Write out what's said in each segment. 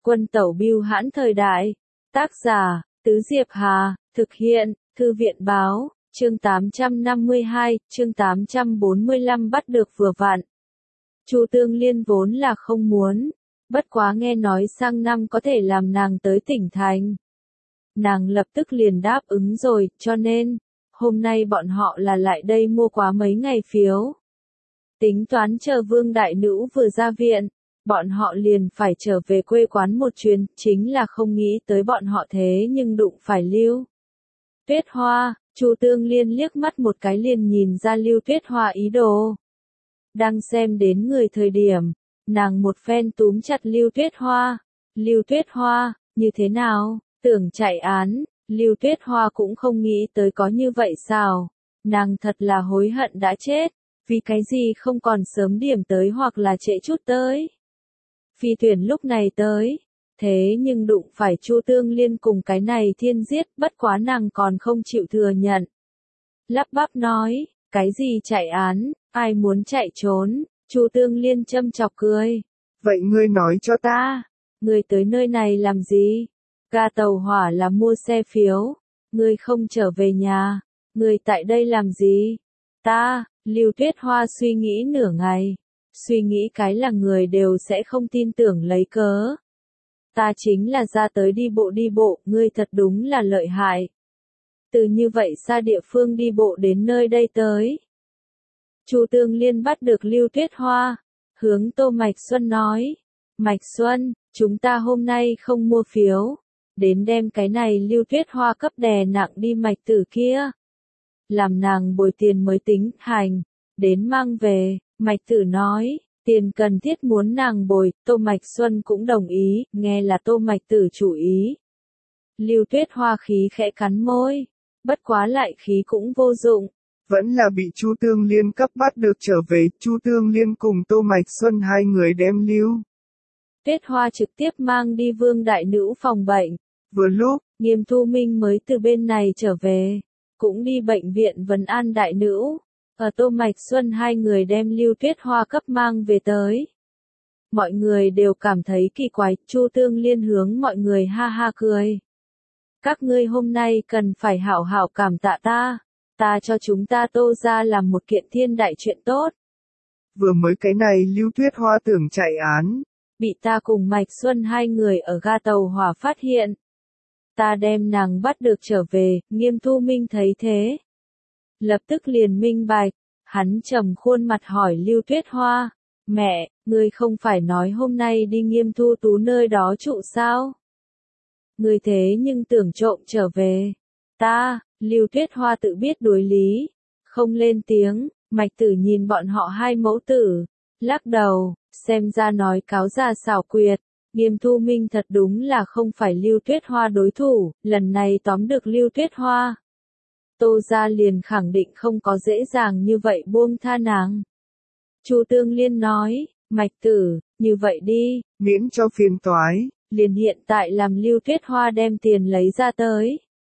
Quân tẩu bưu hãn thời đại. Tác giả, Tứ Diệp Hà, thực hiện, Thư viện báo, chương 852, chương 845 bắt được vừa vặn. Chu Tương Liên vốn là không muốn, bất quá nghe nói sang năm có thể làm nàng tới tỉnh thành. Nàng lập tức liền đáp ứng rồi, cho nên, hôm nay bọn họ là lại đây mua quá mấy ngày phiếu. Tính toán chờ Vương Đại Nữ vừa ra viện, bọn họ liền phải trở về quê quán một chuyến, chính là không nghĩ tới bọn họ thế nhưng đụng phải Lưu Tuyết Hoa. Chu Tương Liên liếc mắt một cái liền nhìn ra Lưu Tuyết Hoa ý đồ. Đang xem đến người thời điểm, nàng một phen túm chặt Lưu Tuyết Hoa. Lưu Tuyết Hoa, như thế nào, tưởng chạy án, Lưu Tuyết Hoa cũng không nghĩ tới có như vậy sao. Nàng thật là hối hận đã chết, vì cái gì không còn sớm điểm tới hoặc là trễ chút tới. Phi thuyền lúc này tới, thế nhưng đụng phải Chu Tương Liên cùng cái này thiên giết, bất quá nàng còn không chịu thừa nhận. Lắp bắp nói, cái gì chạy án, ai muốn chạy trốn, Chu Tương Liên châm chọc cười. Vậy ngươi nói cho ta, ngươi tới nơi này làm gì? Ga tàu hỏa là mua xe phiếu, ngươi không trở về nhà, ngươi tại đây làm gì? Ta, Lưu Tuyết Hoa suy nghĩ nửa ngày, suy nghĩ cái là người đều sẽ không tin tưởng lấy cớ. Ta chính là ra tới đi bộ, ngươi thật đúng là lợi hại. Từ như vậy xa địa phương đi bộ đến nơi đây tới. Chu Tương Liên bắt được Lưu Tuyết Hoa, hướng Tô Mạch Xuân nói, Mạch Xuân, chúng ta hôm nay không mua phiếu, đến đem cái này Lưu Tuyết Hoa cấp đè nặng đi Mạch Tử kia. Làm nàng bồi tiền mới tính, hành, đến mang về, Mạch Tử nói, tiền cần thiết muốn nàng bồi, Tô Mạch Xuân cũng đồng ý, nghe là Tô Mạch Tử chủ ý. Lưu Tuyết Hoa khí khẽ cắn môi, bất quá lại khí cũng vô dụng. vẫn là bị Chu Tương Liên cấp bắt được trở về, Chu Tương Liên cùng Tô Mạch Xuân hai người đem Lưu Tuyết Hoa trực tiếp mang đi Vương Đại Nữ phòng bệnh. Vừa lúc, Nghiêm Thu Minh mới từ bên này trở về, cũng đi bệnh viện vấn an Đại Nữ. Ở Tô Mạch Xuân hai người đem Lưu Tuyết Hoa cấp mang về tới. Mọi người đều cảm thấy kỳ quái, Chu Tương Liên hướng mọi người ha ha cười. Các ngươi hôm nay cần phải hảo hảo cảm tạ ta cho chúng ta Tô ra làm một kiện thiên đại chuyện tốt. Vừa mới cái này Lưu Tuyết Hoa tưởng chạy án, bị ta cùng Mạch Xuân hai người ở ga tàu hỏa phát hiện. Ta đem nàng bắt được trở về, Nghiêm Thu Minh thấy thế. Lập tức liền minh bạch, hắn trầm khuôn mặt hỏi Lưu Tuyết Hoa, mẹ, ngươi không phải nói hôm nay đi Nghiêm Thu Tú nơi đó trụ sao? Ngươi thế nhưng tưởng trộm trở về. Ta, Lưu Tuyết Hoa tự biết đối lý, không lên tiếng. Mạch Tử nhìn bọn họ hai mẫu tử, lắc đầu, xem ra nói cáo ra xảo quyệt. Nghiêm Thu Minh thật đúng là không phải Lưu Tuyết Hoa đối thủ, lần này tóm được Lưu Tuyết Hoa. Tô gia liền khẳng định không có dễ dàng như vậy buông tha nàng. Chu Tương Liên nói, Mạch Tử, như vậy đi, miễn cho phiền toái, liền hiện tại làm Lưu Tuyết Hoa đem tiền lấy ra tới.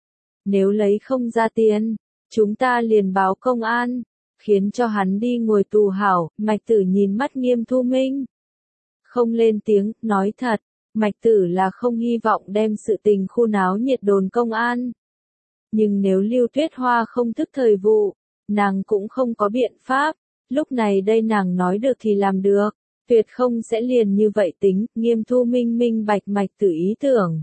Nếu lấy không ra tiền, chúng ta liền báo công an, khiến cho hắn đi ngồi tù hảo. Mạch Tử nhìn mắt Nghiêm Thu Minh, không lên tiếng, nói thật, Mạch Tử là không hy vọng đem sự tình khu náo nhiệt đồn công an. Nhưng nếu Lưu Tuyết Hoa không thức thời vụ, nàng cũng không có biện pháp, lúc này đây nàng nói được thì làm được, tuyệt không sẽ liền như vậy tính. Nghiêm Thu Minh minh bạch Mạch Tử ý tưởng.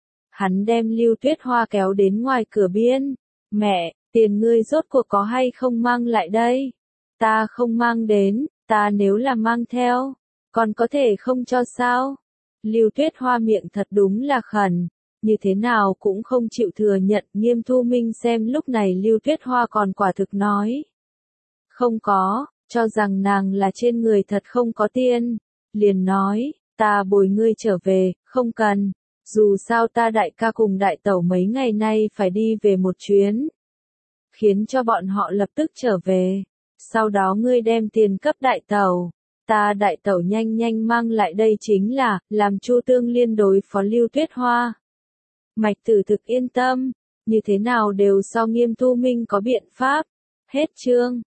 Hắn đem Lưu Tuyết Hoa kéo đến ngoài cửa biên, mẹ, tiền ngươi rốt cuộc có hay không mang lại đây? Ta không mang đến, ta nếu là mang theo, còn có thể không cho sao? Lưu Tuyết Hoa miệng thật đúng là khẩn, như thế nào cũng không chịu thừa nhận. Nghiêm Thu Minh xem lúc này Lưu Tuyết Hoa còn quả thực nói. Không có, cho rằng nàng là trên người thật không có tiền. Liền nói, ta bồi ngươi trở về, không cần. Dù sao ta đại ca cùng đại tẩu mấy ngày nay phải đi về một chuyến. Khiến cho bọn họ lập tức trở về. Sau đó ngươi đem tiền cấp đại tẩu. Ta đại tẩu nhanh nhanh mang lại đây chính là, làm Chu Tương Liên đối phó Lưu Tuyết Hoa. Mạch Tử thực yên tâm, như thế nào đều so Nghiêm Thu Minh có biện pháp. Hết chương.